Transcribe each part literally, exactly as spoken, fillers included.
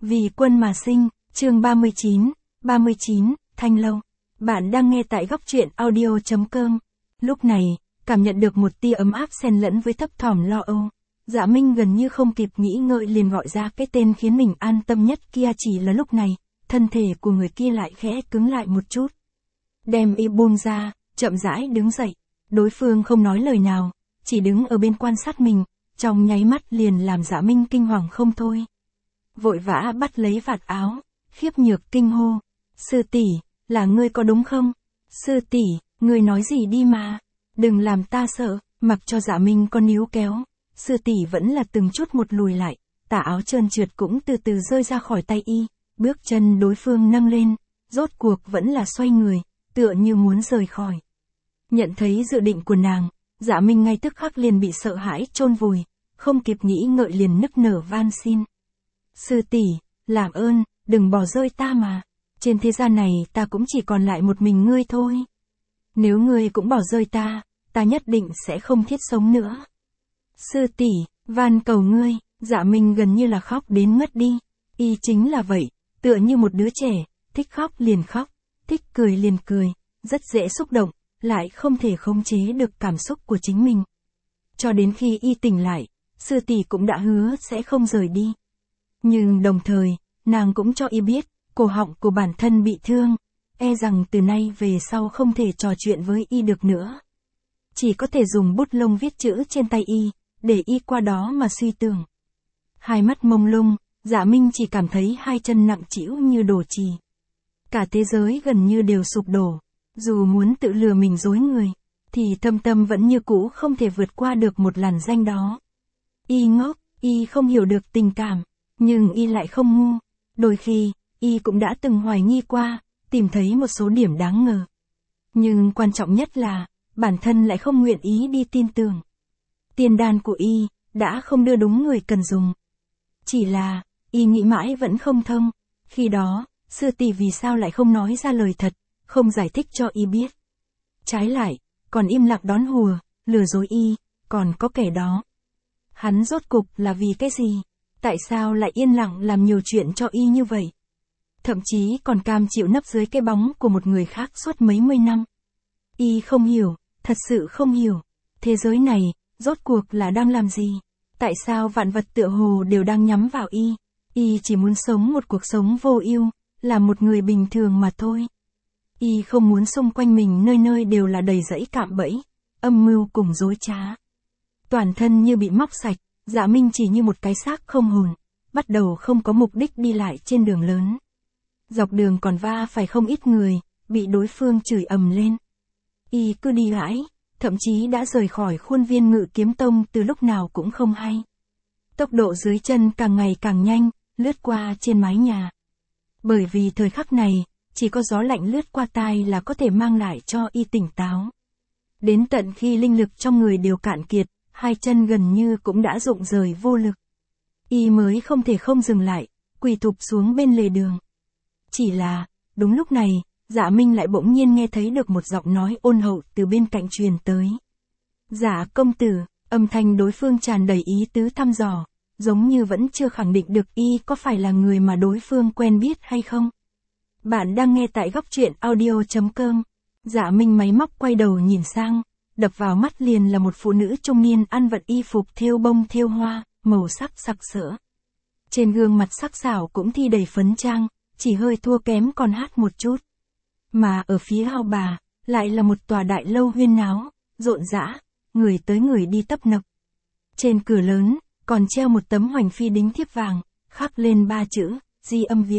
Vì quân mà sinh, chương ba mươi chín, ba mươi chín, Thanh Lâu. Bạn đang nghe tại góc truyện audio chấm com. Lúc này, cảm nhận được một tia ấm áp xen lẫn với thấp thỏm lo âu. Dạ Minh gần như không kịp nghĩ ngợi liền gọi ra cái tên khiến mình an tâm nhất kia. Chỉ là lúc này, thân thể của người kia lại khẽ cứng lại một chút. Đem y buông ra, chậm rãi đứng dậy. Đối phương không nói lời nào, chỉ đứng ở bên quan sát mình, trong nháy mắt liền làm Dạ Minh kinh hoàng không thôi. Vội vã bắt lấy vạt áo, khiếp nhược kinh hô. Sư tỷ, là ngươi có đúng không? Sư tỷ, ngươi nói gì đi mà. Đừng làm ta sợ. Mặc cho Dạ Minh có níu kéo, sư tỷ vẫn là từng chút một lùi lại. Tà áo trơn trượt cũng từ từ rơi ra khỏi tay y. Bước chân đối phương nâng lên, rốt cuộc vẫn là xoay người, tựa như muốn rời khỏi. Nhận thấy dự định của nàng, Dạ Minh ngay tức khắc liền bị sợ hãi chôn vùi, không kịp nghĩ ngợi liền nức nở van xin. Sư tỷ, làm ơn, đừng bỏ rơi ta mà. Trên thế gian này ta cũng chỉ còn lại một mình ngươi thôi. Nếu ngươi cũng bỏ rơi ta, ta nhất định sẽ không thiết sống nữa. Sư tỷ, van cầu ngươi. Dạ Minh gần như là khóc đến ngất đi. Y chính là vậy, tựa như một đứa trẻ, thích khóc liền khóc, thích cười liền cười, rất dễ xúc động, lại không thể khống chế được cảm xúc của chính mình. Cho đến khi y tỉnh lại, sư tỷ cũng đã hứa sẽ không rời đi. Nhưng đồng thời, nàng cũng cho y biết, cổ họng của bản thân bị thương, e rằng từ nay về sau không thể trò chuyện với y được nữa. Chỉ có thể dùng bút lông viết chữ trên tay y, để y qua đó mà suy tưởng. Hai mắt mông lung, Dạ Minh chỉ cảm thấy hai chân nặng trĩu như đổ chì. Cả thế giới gần như đều sụp đổ. Dù muốn tự lừa mình dối người, thì thâm tâm vẫn như cũ không thể vượt qua được một làn danh đó. Y ngốc, y không hiểu được tình cảm, nhưng y lại không ngu. Đôi khi, y cũng đã từng hoài nghi qua, tìm thấy một số điểm đáng ngờ. Nhưng quan trọng nhất là, bản thân lại không nguyện ý đi tin tưởng. Tiên đan của y, đã không đưa đúng người cần dùng. Chỉ là, y nghĩ mãi vẫn không thông. Khi đó, sư tỷ vì sao lại không nói ra lời thật, không giải thích cho y biết. Trái lại, còn im lặng đón hùa, lừa dối y, còn có kẻ đó. Hắn rốt cục là vì cái gì? Tại sao lại yên lặng làm nhiều chuyện cho y như vậy? Thậm chí còn cam chịu nấp dưới cái bóng của một người khác suốt mấy mươi năm. Y không hiểu, thật sự không hiểu. Thế giới này, rốt cuộc là đang làm gì? Tại sao vạn vật tựa hồ đều đang nhắm vào y? Y chỉ muốn sống một cuộc sống vô ưu, là một người bình thường mà thôi. Y không muốn xung quanh mình nơi nơi đều là đầy rẫy cạm bẫy, âm mưu cùng dối trá. Toàn thân như bị móc sạch, Dạ Minh chỉ như một cái xác không hồn, bắt đầu không có mục đích đi lại trên đường lớn. Dọc đường còn va phải không ít người, bị đối phương chửi ầm lên. Y cứ đi mãi, thậm chí đã rời khỏi khuôn viên Ngự Kiếm Tông từ lúc nào cũng không hay. Tốc độ dưới chân càng ngày càng nhanh, lướt qua trên mái nhà. Bởi vì thời khắc này, chỉ có gió lạnh lướt qua tai là có thể mang lại cho y tỉnh táo. Đến tận khi linh lực trong người đều cạn kiệt, hai chân gần như cũng đã rụng rời vô lực. Y mới không thể không dừng lại, quỳ thụp xuống bên lề đường. Chỉ là, đúng lúc này, Dạ Minh lại bỗng nhiên nghe thấy được một giọng nói ôn hậu từ bên cạnh truyền tới. Dạ công tử, âm thanh đối phương tràn đầy ý tứ thăm dò, giống như vẫn chưa khẳng định được y có phải là người mà đối phương quen biết hay không. Bạn đang nghe tại góc truyện audio chấm com. Dạ Minh máy móc quay đầu nhìn sang, đập vào mắt liền là một phụ nữ trung niên ăn vận y phục thêu bông thêu hoa, màu sắc sặc sỡ. Trên gương mặt sắc sảo cũng thi đầy phấn trang, chỉ hơi thua kém còn hát một chút. Mà ở phía ao bà, lại là một tòa đại lâu huyên náo, rộn rã, người tới người đi tấp nập. Trên cửa lớn, còn treo một tấm hoành phi đính thiếp vàng, khắc lên ba chữ, Di Âm Viện.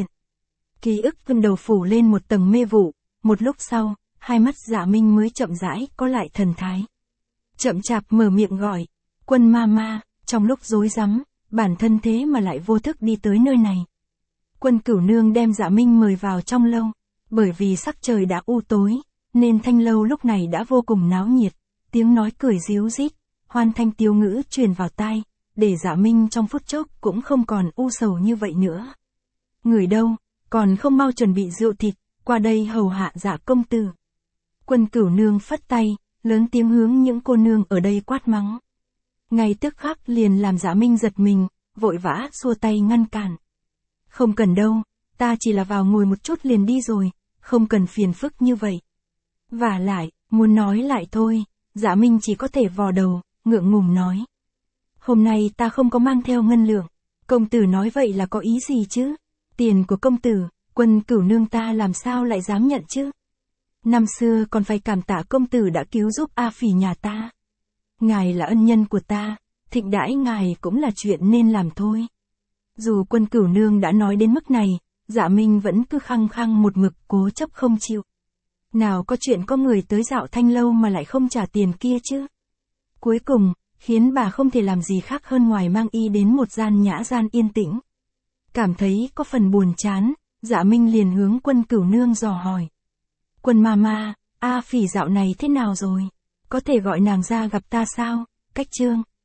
Ký ức gần đầu phủ lên một tầng mê vụ, một lúc sau, hai mắt Dạ Minh mới chậm rãi có lại thần thái. Chậm chạp mở miệng gọi, Quân ma ma, trong lúc rối rắm, bản thân thế mà lại vô thức đi tới nơi này. Quân Cửu Nương đem Dạ Minh mời vào trong lâu, bởi vì sắc trời đã u tối, nên thanh lâu lúc này đã vô cùng náo nhiệt, tiếng nói cười ríu rít, hoan thanh tiếu ngữ truyền vào tai, để Dạ Minh trong phút chốc cũng không còn u sầu như vậy nữa. Người đâu, còn không mau chuẩn bị rượu thịt, qua đây hầu hạ Dạ công tử. Quân Cửu Nương phất tay, lớn tiếng hướng những cô nương ở đây quát mắng. Ngay tức khắc liền làm Dạ Minh giật mình, vội vã xua tay ngăn cản. Không cần đâu, ta chỉ là vào ngồi một chút liền đi rồi, không cần phiền phức như vậy. Vả lại, muốn nói lại thôi, Dạ Minh chỉ có thể vò đầu, ngượng ngùng nói. Hôm nay ta không có mang theo ngân lượng, công tử nói vậy là có ý gì chứ? Tiền của công tử, Quân Cửu nương ta làm sao lại dám nhận chứ? Năm xưa còn phải cảm tạ công tử đã cứu giúp A Phỉ nhà ta. Ngài là ân nhân của ta, thịnh đãi ngài cũng là chuyện nên làm thôi. Dù Quân Cửu nương đã nói đến mức này, Dạ Minh vẫn cứ khăng khăng một mực cố chấp không chịu. Nào có chuyện có người tới dạo Thanh lâu mà lại không trả tiền kia chứ. Cuối cùng, khiến bà không thể làm gì khác hơn ngoài mang y đến một gian nhã gian yên tĩnh. Cảm thấy có phần buồn chán, Dạ Minh liền hướng Quân Cửu nương dò hỏi. Quân mama, A Phỉ dạo này thế nào rồi? Có thể gọi nàng ra gặp ta sao? Cách Trương.